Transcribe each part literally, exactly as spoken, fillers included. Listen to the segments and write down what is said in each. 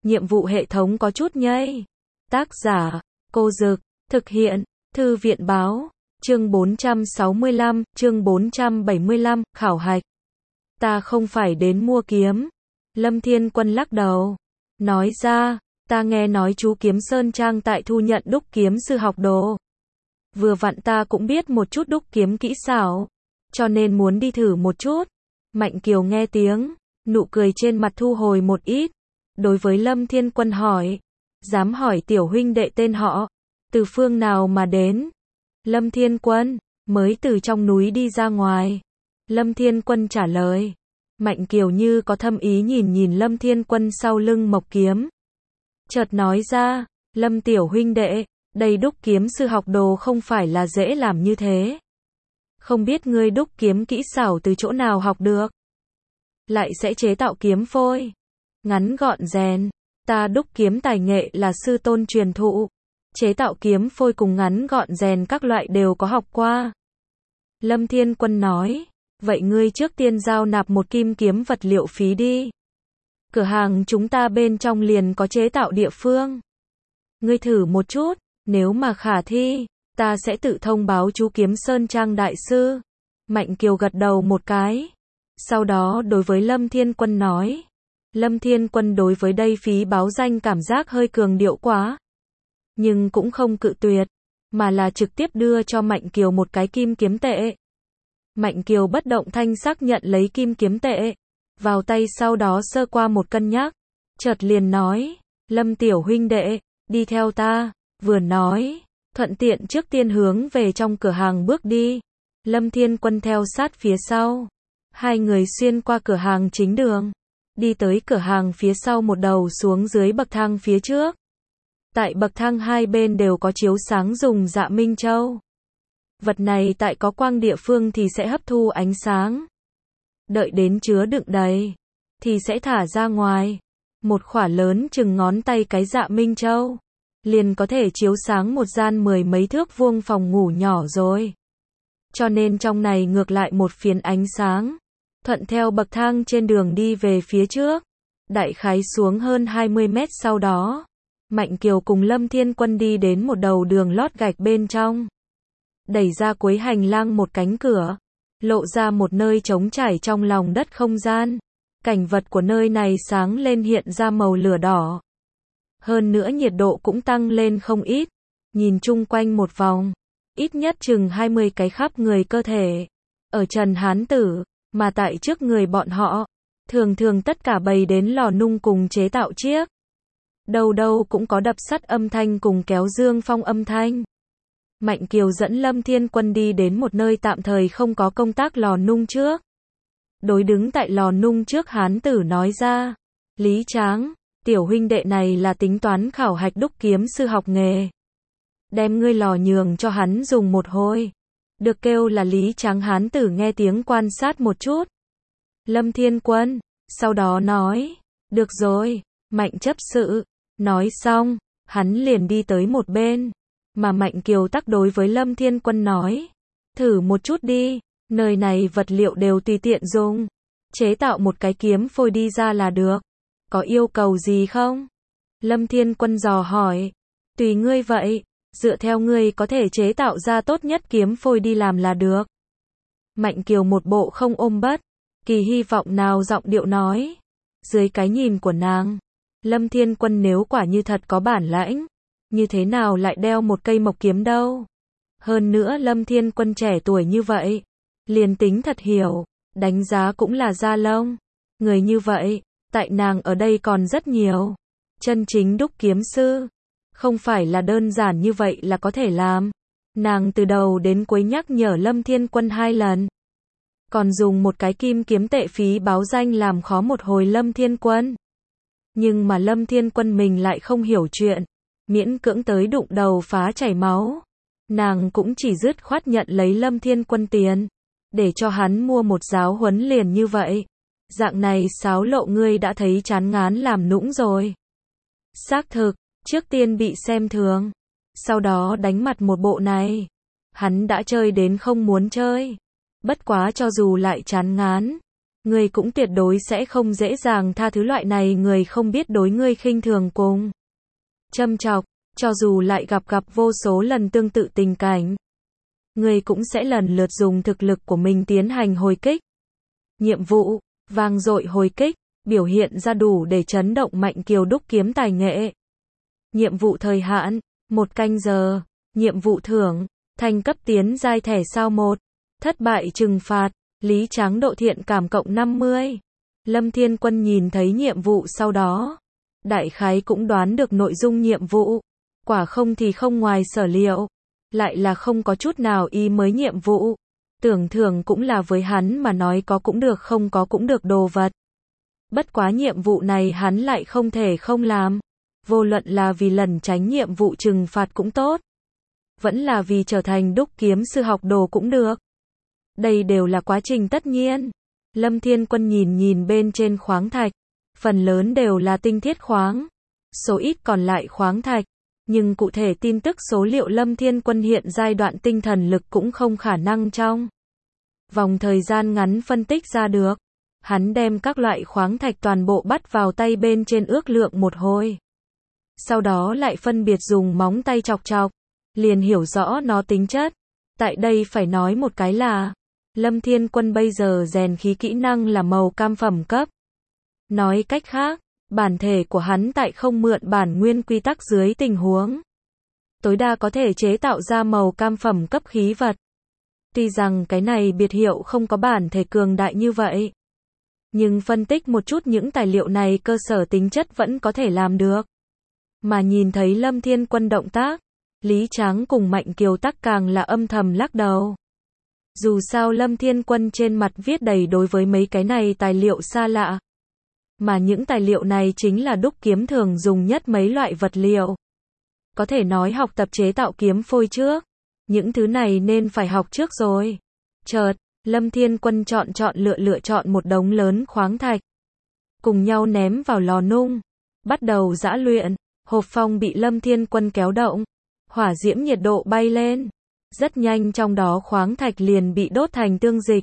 nhiệm vụ hệ thống có chút nhây. Tác giả, Cô Dực, thực hiện, Thư viện báo, chương bốn trăm sáu mươi lăm, chương bốn trăm bảy mươi lăm, khảo hạch. Ta không phải đến mua kiếm. Lâm Thiên Quân lắc đầu, nói ra, ta nghe nói chú Kiếm Sơn Trang tại thu nhận đúc kiếm sư học đồ. Vừa vặn ta cũng biết một chút đúc kiếm kỹ xảo, cho nên muốn đi thử một chút. Mạnh Kiều nghe tiếng, nụ cười trên mặt thu hồi một ít. Đối với Lâm Thiên Quân hỏi, dám hỏi tiểu huynh đệ tên họ, từ phương nào mà đến? Lâm Thiên Quân, mới từ trong núi đi ra ngoài. Lâm Thiên Quân trả lời. Mạnh Kiều như có thâm ý nhìn nhìn Lâm Thiên Quân sau lưng mộc kiếm. Chợt nói ra, Lâm tiểu huynh đệ, đây đúc kiếm sư học đồ không phải là dễ làm như thế. Không biết ngươi đúc kiếm kỹ xảo từ chỗ nào học được? Lại sẽ chế tạo kiếm phôi. Ngắn gọn rèn, ta đúc kiếm tài nghệ là sư tôn truyền thụ. Chế tạo kiếm phôi cùng ngắn gọn rèn các loại đều có học qua. Lâm Thiên Quân nói, vậy ngươi trước tiên giao nạp một kim kiếm vật liệu phí đi. Cửa hàng chúng ta bên trong liền có chế tạo địa phương. Ngươi thử một chút, nếu mà khả thi, ta sẽ tự thông báo chú Kiếm Sơn Trang đại sư. Mạnh Kiều gật đầu một cái. Sau đó đối với Lâm Thiên Quân nói, Lâm Thiên Quân đối với đây phí báo danh cảm giác hơi cường điệu quá. Nhưng cũng không cự tuyệt, mà là trực tiếp đưa cho Mạnh Kiều một cái kim kiếm tệ. Mạnh Kiều bất động thanh sắc nhận lấy kim kiếm tệ, vào tay sau đó sơ qua một cân nhắc, chợt liền nói, Lâm tiểu huynh đệ, đi theo ta, vừa nói, thuận tiện trước tiên hướng về trong cửa hàng bước đi. Lâm Thiên Quân theo sát phía sau, hai người xuyên qua cửa hàng chính đường, đi tới cửa hàng phía sau một đầu xuống dưới bậc thang phía trước. Tại bậc thang hai bên đều có chiếu sáng dùng dạ minh châu. Vật này tại có quang địa phương thì sẽ hấp thu ánh sáng. Đợi đến chứa đựng đầy, thì sẽ thả ra ngoài. Một khỏa lớn chừng ngón tay cái dạ minh châu, liền có thể chiếu sáng một gian mười mấy thước vuông phòng ngủ nhỏ rồi. Cho nên trong này ngược lại một phiến ánh sáng. Thuận theo bậc thang trên đường đi về phía trước. Đại khái xuống hơn hai mươi mét sau đó. Mạnh Kiều cùng Lâm Thiên Quân đi đến một đầu đường lót gạch bên trong. Đẩy ra cuối hành lang một cánh cửa. Lộ ra một nơi trống trải trong lòng đất không gian. Cảnh vật của nơi này sáng lên hiện ra màu lửa đỏ. Hơn nữa nhiệt độ cũng tăng lên không ít. Nhìn chung quanh một vòng, ít nhất chừng hai mươi cái khắp người cơ thể. Ở Trần Hán Tử, mà tại trước người bọn họ, thường thường tất cả bày đến lò nung cùng chế tạo chiếc. Đâu đâu cũng có đập sắt âm thanh cùng kéo dương phong âm thanh. Mạnh Kiều dẫn Lâm Thiên Quân đi đến một nơi tạm thời không có công tác lò nung trước. Đối đứng tại lò nung trước Hán Tử nói ra, Lý Tráng, tiểu huynh đệ này là tính toán khảo hạch đúc kiếm sư học nghề. Đem ngươi lò nhường cho hắn dùng một hồi. Được kêu là Lý Tráng. Hán Tử nghe tiếng quan sát một chút. Lâm Thiên Quân, sau đó nói, được rồi, Mạnh chấp sự. Nói xong, hắn liền đi tới một bên. Mà Mạnh Kiều tắc đối với Lâm Thiên Quân nói, thử một chút đi, nơi này vật liệu đều tùy tiện dùng. Chế tạo một cái kiếm phôi đi ra là được. Có yêu cầu gì không? Lâm Thiên Quân dò hỏi. Tùy ngươi vậy, dựa theo ngươi có thể chế tạo ra tốt nhất kiếm phôi đi làm là được. Mạnh Kiều một bộ không ôm bất kỳ hy vọng nào giọng điệu nói. Dưới cái nhìn của nàng, Lâm Thiên Quân nếu quả như thật có bản lãnh, như thế nào lại đeo một cây mộc kiếm đâu? Hơn nữa Lâm Thiên Quân trẻ tuổi như vậy, liền tính thật hiểu, đánh giá cũng là da lông. Người như vậy, tại nàng ở đây còn rất nhiều. Chân chính đúc kiếm sư, không phải là đơn giản như vậy là có thể làm. Nàng từ đầu đến cuối nhắc nhở Lâm Thiên Quân hai lần. Còn dùng một cái kim kiếm tệ phí báo danh làm khó một hồi Lâm Thiên Quân. Nhưng mà Lâm Thiên Quân mình lại không hiểu chuyện. Miễn cưỡng tới đụng đầu phá chảy máu. Nàng cũng chỉ dứt khoát nhận lấy Lâm Thiên Quân tiền. Để cho hắn mua một giáo huấn liền như vậy. Dạng này xáo lộ ngươi đã thấy chán ngán làm nũng rồi. Xác thực, trước tiên bị xem thường. Sau đó đánh mặt một bộ này. Hắn đã chơi đến không muốn chơi. Bất quá cho dù lại chán ngán, Ngươi cũng tuyệt đối sẽ không dễ dàng tha thứ loại này người không biết đối ngươi khinh thường cùng châm chọc, cho dù lại gặp gặp vô số lần tương tự tình cảnh. Ngươi cũng sẽ lần lượt dùng thực lực của mình tiến hành hồi kích. Nhiệm vụ, vang dội hồi kích, biểu hiện ra đủ để chấn động Mạnh Kiều đúc kiếm tài nghệ. Nhiệm vụ thời hạn, một canh giờ. Nhiệm vụ thưởng, thành cấp tiến giai thẻ sao một. Thất bại trừng phạt, Lý Tráng độ thiện cảm cộng năm mươi. Lâm Thiên Quân nhìn thấy nhiệm vụ sau đó. Đại khái cũng đoán được nội dung nhiệm vụ. Quả không thì không ngoài sở liệu. Lại là không có chút nào ý mới nhiệm vụ. Tưởng thưởng cũng là với hắn mà nói có cũng được không có cũng được đồ vật. Bất quá nhiệm vụ này hắn lại không thể không làm. Vô luận là vì lần tránh nhiệm vụ trừng phạt cũng tốt. Vẫn là vì trở thành đúc kiếm sư học đồ cũng được. Đây đều là quá trình tất nhiên. Lâm Thiên Quân nhìn nhìn bên trên khoáng thạch. Phần lớn đều là tinh thiết khoáng. Số ít còn lại khoáng thạch. Nhưng cụ thể tin tức số liệu Lâm Thiên Quân hiện giai đoạn tinh thần lực cũng không khả năng trong vòng thời gian ngắn phân tích ra được. Hắn đem các loại khoáng thạch toàn bộ bắt vào tay bên trên ước lượng một hồi. Sau đó lại phân biệt dùng móng tay chọc chọc. Liền hiểu rõ nó tính chất. Tại đây phải nói một cái là Lâm Thiên Quân bây giờ rèn khí kỹ năng là màu cam phẩm cấp. Nói cách khác, bản thể của hắn tại không mượn bản nguyên quy tắc dưới tình huống tối đa có thể chế tạo ra màu cam phẩm cấp khí vật. Tuy rằng cái này biệt hiệu không có bản thể cường đại như vậy. Nhưng phân tích một chút những tài liệu này cơ sở tính chất vẫn có thể làm được. Mà nhìn thấy Lâm Thiên Quân động tác, Lý Tráng cùng Mạnh Kiều tắc càng là âm thầm lắc đầu. Dù sao Lâm Thiên Quân trên mặt viết đầy đối với mấy cái này tài liệu xa lạ. Mà những tài liệu này chính là đúc kiếm thường dùng nhất mấy loại vật liệu. Có thể nói học tập chế tạo kiếm phôi trước. Những thứ này nên phải học trước rồi. Chợt, Lâm Thiên Quân chọn chọn lựa lựa chọn một đống lớn khoáng thạch. Cùng nhau ném vào lò nung. Bắt đầu giã luyện. Hộp phong bị Lâm Thiên Quân kéo động. Hỏa diễm nhiệt độ bay lên. Rất nhanh trong đó khoáng thạch liền bị đốt thành tương dịch.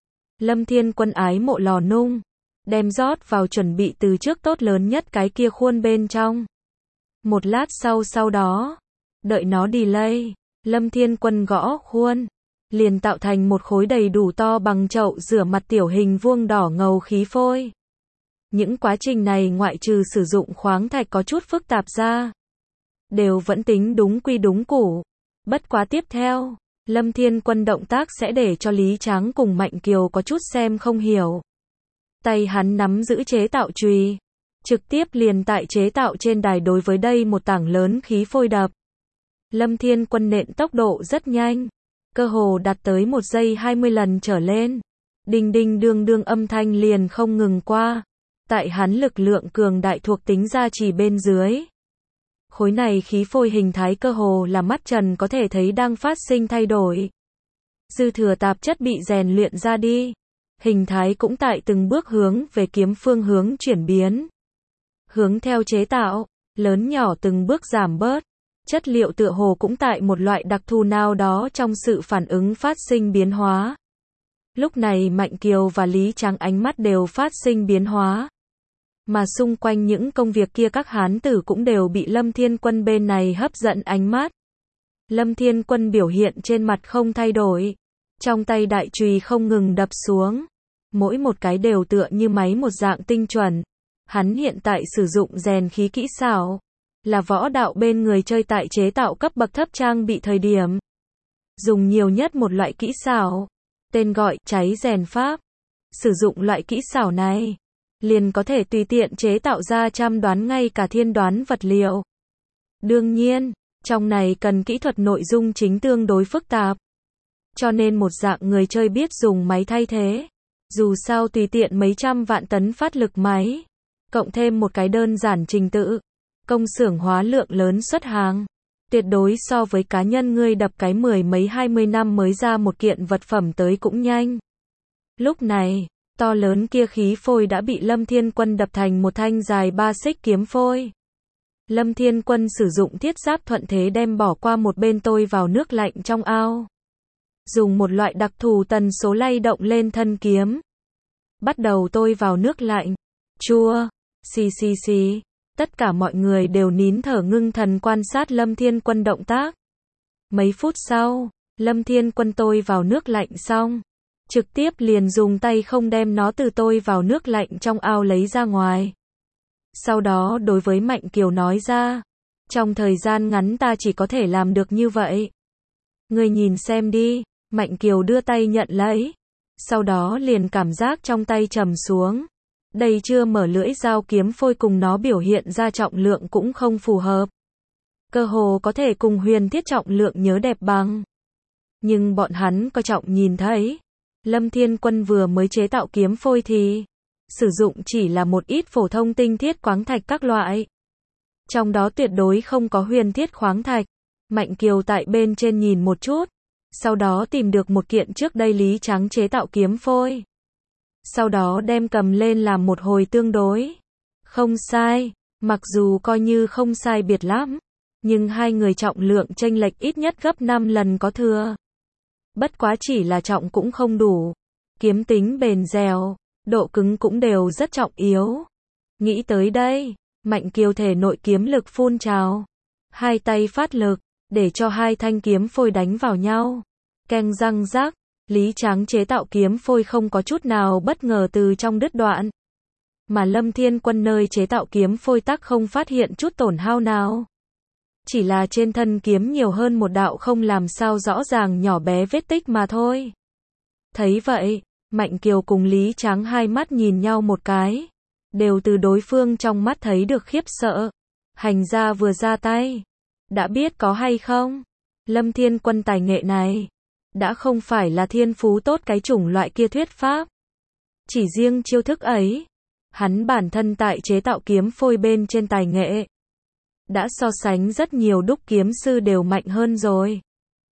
Lâm Thiên Quân ái mộ lò nung. Đem rót vào chuẩn bị từ trước tốt lớn nhất cái kia khuôn bên trong. Một lát sau sau đó. Đợi nó delay. Lâm Thiên Quân gõ khuôn. Liền tạo thành một khối đầy đủ to bằng chậu rửa mặt tiểu hình vuông đỏ ngầu khí phôi. Những quá trình này ngoại trừ sử dụng khoáng thạch có chút phức tạp ra. Đều vẫn tính đúng quy đúng củ. Bất quá tiếp theo, Lâm Thiên Quân động tác sẽ để cho Lý Tráng cùng Mạnh Kiều có chút xem không hiểu. Tay hắn nắm giữ chế tạo chùy. Trực tiếp liền tại chế tạo trên đài đối với đây một tảng lớn khí phôi đập. Lâm Thiên Quân nện tốc độ rất nhanh. Cơ hồ đạt tới một giây hai mươi lần trở lên. Đinh đinh đương đương âm thanh liền không ngừng qua. Tại hắn lực lượng cường đại thuộc tính gia trì bên dưới. Khối này khí phôi hình thái cơ hồ là mắt trần có thể thấy đang phát sinh thay đổi. Dư thừa tạp chất bị rèn luyện ra đi. Hình thái cũng tại từng bước hướng về kiếm phương hướng chuyển biến. Hướng theo chế tạo, lớn nhỏ từng bước giảm bớt. Chất liệu tựa hồ cũng tại một loại đặc thù nào đó trong sự phản ứng phát sinh biến hóa. Lúc này Mạnh Kiều và Lý Tráng ánh mắt đều phát sinh biến hóa. Mà xung quanh những công việc kia các hán tử cũng đều bị Lâm Thiên Quân bên này hấp dẫn ánh mắt. Lâm Thiên Quân biểu hiện trên mặt không thay đổi. Trong tay đại chùy không ngừng đập xuống. Mỗi một cái đều tựa như máy một dạng tinh chuẩn. Hắn hiện tại sử dụng rèn khí kỹ xảo. Là võ đạo bên người chơi tại chế tạo cấp bậc thấp trang bị thời điểm. Dùng nhiều nhất một loại kỹ xảo. Tên gọi cháy rèn pháp. Sử dụng loại kỹ xảo này. Liền có thể tùy tiện chế tạo ra trăm đoán ngay cả thiên đoán vật liệu. Đương nhiên, trong này cần kỹ thuật nội dung chính tương đối phức tạp. Cho nên một dạng người chơi biết dùng máy thay thế. Dù sao tùy tiện mấy trăm vạn tấn phát lực máy. Cộng thêm một cái đơn giản trình tự. Công xưởng hóa lượng lớn xuất hàng. Tuyệt đối so với cá nhân ngươi đập cái mười mấy hai mươi năm mới ra một kiện vật phẩm tới cũng nhanh. Lúc này, to lớn kia khí phôi đã bị Lâm Thiên Quân đập thành một thanh dài ba xích kiếm phôi. Lâm Thiên Quân sử dụng thiết giáp thuận thế đem bỏ qua một bên tôi vào nước lạnh trong ao. Dùng một loại đặc thù tần số lay động lên thân kiếm. bắt đầu tôi vào nước lạnh. Chua, xì xì xì. Tất cả mọi người đều nín thở ngưng thần quan sát Lâm Thiên Quân động tác. Mấy phút sau, Lâm Thiên Quân tôi vào nước lạnh xong, trực tiếp liền dùng tay không đem nó từ tôi vào nước lạnh trong ao lấy ra ngoài. Sau đó đối với Mạnh Kiều nói ra, trong thời gian ngắn ta chỉ có thể làm được như vậy. Ngươi nhìn xem đi, Mạnh Kiều đưa tay nhận lấy, sau đó liền cảm giác trong tay trầm xuống. Đây chưa mở lưỡi dao kiếm phôi cùng nó biểu hiện ra trọng lượng cũng không phù hợp. Cơ hồ có thể cùng huyền thiết trọng lượng nhớ đẹp bằng. Nhưng bọn hắn coi trọng nhìn thấy, Lâm Thiên Quân vừa mới chế tạo kiếm phôi thì sử dụng chỉ là một ít phổ thông tinh thiết khoáng thạch các loại. Trong đó tuyệt đối không có huyền thiết khoáng thạch. Mạnh Kiều tại bên trên nhìn một chút, sau đó tìm được một kiện trước đây Lý Trắng chế tạo kiếm phôi. Sau đó đem cầm lên làm một hồi tương đối. Không sai, mặc dù coi như không sai biệt lắm, nhưng hai người trọng lượng chênh lệch ít nhất gấp năm lần có thừa. Bất quá chỉ là trọng cũng không đủ. Kiếm tính bền dẻo, độ cứng cũng đều rất trọng yếu. Nghĩ tới đây, Mạnh Kiều thể nội kiếm lực phun trào. Hai tay phát lực, để cho hai thanh kiếm phôi đánh vào nhau. Keng răng rác, Lý Trắng chế tạo kiếm phôi không có chút nào bất ngờ từ trong đứt đoạn. Mà Lâm Thiên Quân nơi chế tạo kiếm phôi tắc không phát hiện chút tổn hao nào. Chỉ là trên thân kiếm nhiều hơn một đạo không làm sao rõ ràng nhỏ bé vết tích mà thôi. Thấy vậy, Mạnh Kiều cùng Lý Trắng hai mắt nhìn nhau một cái. Đều từ đối phương trong mắt thấy được khiếp sợ. Hành ra vừa ra tay. Đã biết có hay không? Lâm Thiên Quân tài nghệ này đã không phải là thiên phú tốt cái chủng loại kia thuyết pháp. Chỉ riêng chiêu thức ấy, hắn bản thân tại chế tạo kiếm phôi bên trên tài nghệ đã so sánh rất nhiều đúc kiếm sư đều mạnh hơn rồi.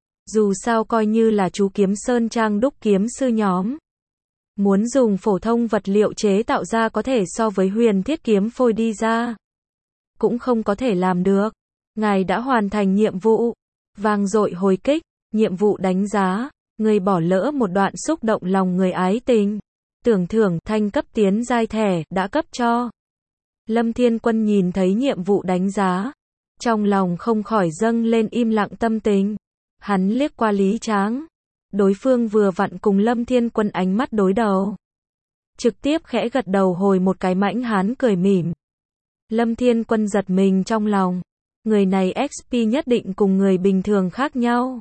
Dù sao coi như là chú kiếm sơn trang đúc kiếm sư nhóm, muốn dùng phổ thông vật liệu chế tạo ra có thể so với huyền thiết kiếm phôi đi ra, cũng không có thể làm được. Ngài đã hoàn thành nhiệm vụ. Vang dội hồi kích, nhiệm vụ đánh giá, người bỏ lỡ một đoạn xúc động lòng người ái tình. Tưởng thưởng thanh cấp tiến giai thẻ đã cấp cho. Lâm Thiên Quân nhìn thấy nhiệm vụ đánh giá, trong lòng không khỏi dâng lên im lặng tâm tình. Hắn liếc qua Lý Tráng, đối phương vừa vặn cùng Lâm Thiên Quân ánh mắt đối đầu. Trực tiếp khẽ gật đầu hồi một cái mãnh hán cười mỉm. Lâm Thiên Quân giật mình trong lòng. Người này ích pê nhất định cùng người bình thường khác nhau.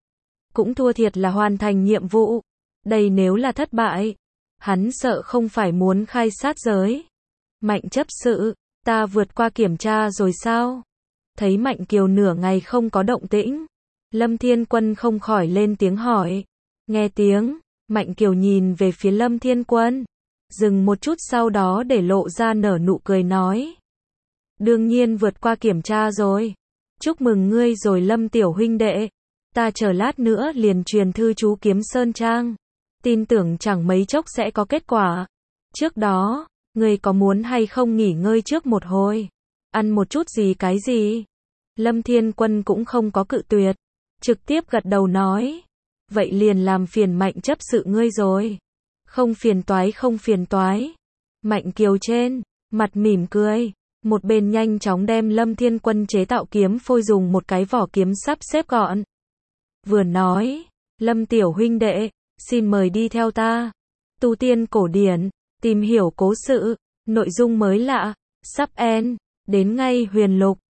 Cũng thua thiệt là hoàn thành nhiệm vụ. Đây nếu là thất bại, hắn sợ không phải muốn khai sát giới. Mạnh chấp sự, ta vượt qua kiểm tra rồi sao? Thấy Mạnh Kiều nửa ngày không có động tĩnh, Lâm Thiên Quân không khỏi lên tiếng hỏi. Nghe tiếng, Mạnh Kiều nhìn về phía Lâm Thiên Quân, dừng một chút sau đó để lộ ra nở nụ cười nói. Đương nhiên vượt qua kiểm tra rồi. Chúc mừng ngươi rồi Lâm tiểu huynh đệ. Ta chờ lát nữa liền truyền thư chú kiếm sơn trang. Tin tưởng chẳng mấy chốc sẽ có kết quả. Trước đó, ngươi có muốn hay không nghỉ ngơi trước một hồi? Ăn một chút gì cái gì? Lâm Thiên Quân cũng không có cự tuyệt. Trực tiếp gật đầu nói. Vậy liền làm phiền Mạnh chấp sự ngươi rồi. Không phiền toái không phiền toái. Mạnh Kiều trên, mặt mỉm cười. Một bên nhanh chóng đem Lâm Thiên Quân chế tạo kiếm phôi dùng một cái vỏ kiếm sắp xếp gọn. Vừa nói, Lâm tiểu huynh đệ, xin mời đi theo ta. Tu tiên cổ điển, tìm hiểu cố sự, nội dung mới lạ, sắp end, đến ngay huyền lục.